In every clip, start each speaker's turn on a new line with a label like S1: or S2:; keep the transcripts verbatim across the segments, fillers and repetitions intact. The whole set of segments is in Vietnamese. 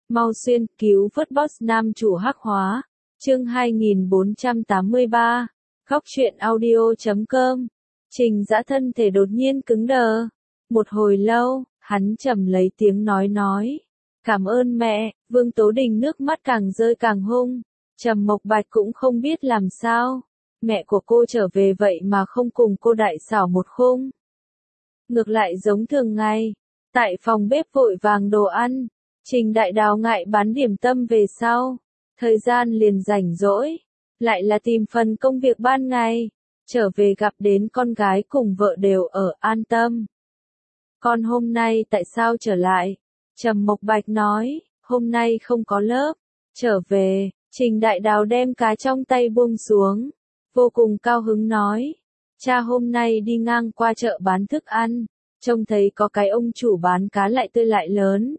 S1: Mau xuyên cứu vớt boss nam chủ hắc hóa. Chương hai nghìn bốn trăm tám mươi ba. Góc truyện audio chấm com. Trình Dã thân thể đột nhiên cứng đờ. Một hồi lâu, hắn trầm lấy tiếng nói nói. Cảm ơn mẹ. Vương Tố Đình nước mắt càng rơi càng hung. Trầm Mộc Bạch cũng không biết làm sao. Mẹ của cô trở về vậy mà không cùng cô đại xảo một khung. Ngược lại giống thường ngày. Tại phòng bếp vội vàng đồ ăn. Trình Đại Đào ngại bán điểm tâm về sau. Thời gian liền rảnh rỗi. Lại là tìm phần công việc ban ngày. Trở về gặp đến con gái cùng vợ đều ở An Tâm. Con hôm nay tại sao trở lại? Trầm Mộc Bạch nói, hôm nay không có lớp. Trở về, Trình Đại Đào đem cá trong tay buông xuống. Vô cùng cao hứng nói. Cha hôm nay đi ngang qua chợ bán thức ăn. Trông thấy có cái ông chủ bán cá lại tươi lại lớn.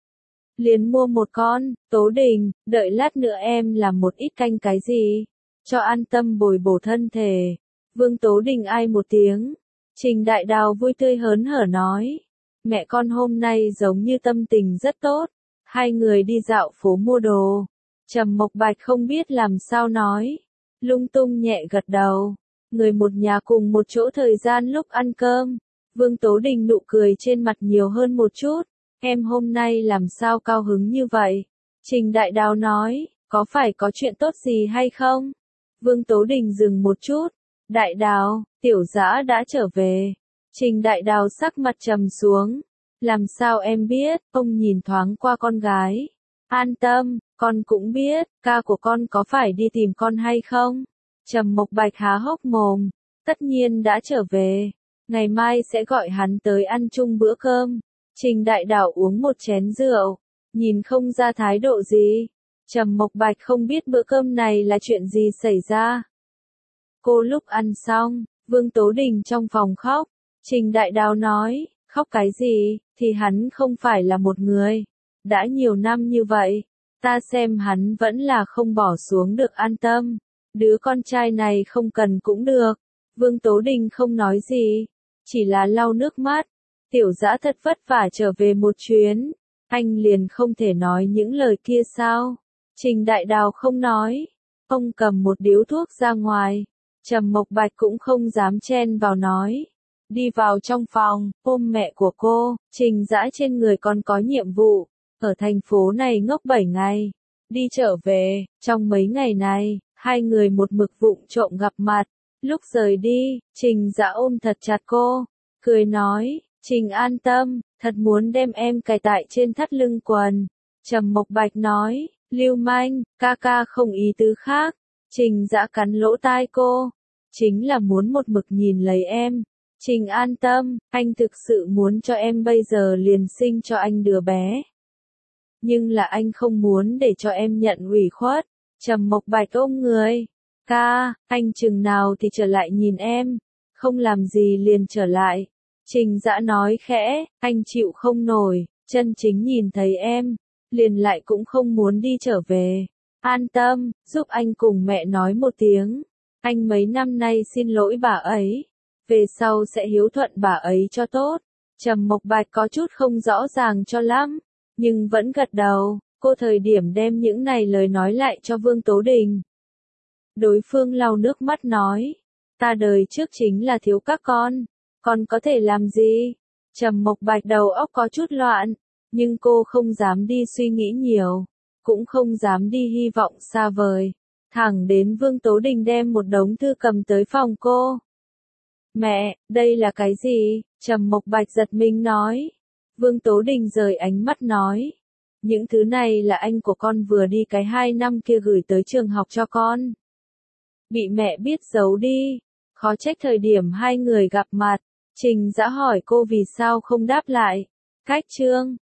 S1: Liền mua một con. Tố Đình, đợi lát nữa em làm một ít canh cái gì. Cho An Tâm bồi bổ thân thể. Vương Tố Đình ai một tiếng. Trình Đại Đào vui tươi hớn hở nói. Mẹ con hôm nay giống như tâm tình rất tốt. Hai người đi dạo phố mua đồ. Trầm Mộc Bạch không biết làm sao nói. Lung tung nhẹ gật đầu. Người một nhà cùng một chỗ thời gian lúc ăn cơm. Vương Tố Đình nụ cười trên mặt nhiều hơn một chút. Em hôm nay làm sao cao hứng như vậy? Trình Đại Đào nói, có phải có chuyện tốt gì hay không? Vương Tố Đình dừng một chút. Đại Đào, Tiểu Dã đã trở về. Trình Đại Đào sắc mặt trầm xuống. Làm sao em biết? Ông nhìn thoáng qua con gái. An Tâm, con cũng biết, ca của con có phải đi tìm con hay không? Trầm Mộc Bạch há hốc mồm. Tất nhiên đã trở về. Ngày mai sẽ gọi hắn tới ăn chung bữa cơm. Trình Đại Đào uống một chén rượu. Nhìn không ra thái độ gì. Trầm Mộc Bạch không biết bữa cơm này là chuyện gì xảy ra. Cô lúc ăn xong, Vương Tố Đình trong phòng khóc. Trình Đại Đào nói, khóc cái gì, thì hắn không phải là một người. Đã nhiều năm như vậy, ta xem hắn vẫn là không bỏ xuống được An Tâm. Đứa con trai này không cần cũng được. Vương Tố Đình không nói gì, chỉ là lau nước mắt. Tiểu Dã thật vất vả trở về một chuyến, anh liền không thể nói những lời kia sao? Trình Đại Đào không nói. Ông cầm một điếu thuốc ra ngoài. Trầm Mộc Bạch cũng không dám chen vào nói. Đi vào trong phòng, ôm mẹ của cô. Trình Dã trên người còn có nhiệm vụ. Ở thành phố này ngốc bảy ngày. Đi trở về, trong mấy ngày này, hai người một mực vụng trộm gặp mặt. Lúc rời đi, Trình Dã ôm thật chặt cô. Cười nói, Trình An Tâm, thật muốn đem em cài tại trên thắt lưng quần. Trầm Mộc Bạch nói, lưu manh, ca ca không ý tứ khác. Trình Dã cắn lỗ tai cô. Chính là muốn một mực nhìn lấy em. Trình An Tâm, anh thực sự muốn cho em bây giờ liền sinh cho anh đứa bé. Nhưng là anh không muốn để cho em nhận ủy khuất. Trầm Mộc Bạch ôm người. Ca, anh chừng nào thì trở lại nhìn em. Không làm gì liền trở lại. Trình Dã nói khẽ, anh chịu không nổi, chân chính nhìn thấy em. Liền lại cũng không muốn đi trở về. An Tâm, giúp anh cùng mẹ nói một tiếng. Anh mấy năm nay xin lỗi bà ấy. Về sau sẽ hiếu thuận bà ấy cho tốt. Trầm Mộc Bạch có chút không rõ ràng cho lắm. Nhưng vẫn gật đầu. Cô thời điểm đem những này lời nói lại cho Vương Tố Đình. Đối phương lau nước mắt nói. Ta đời trước chính là thiếu các con. Con có thể làm gì? Trầm Mộc Bạch đầu óc có chút loạn. Nhưng cô không dám đi suy nghĩ nhiều. Cũng không dám đi hy vọng xa vời. Thẳng đến Vương Tố Đình đem một đống thư cầm tới phòng cô. Mẹ, đây là cái gì? Trầm Mộc Bạch giật mình nói. Vương Tố Đình rời ánh mắt nói. Những thứ này là anh của con vừa đi cái hai năm kia gửi tới trường học cho con. Bị mẹ biết giấu đi. Khó trách thời điểm hai người gặp mặt. Trình Dã hỏi cô vì sao không đáp lại. Cách chương.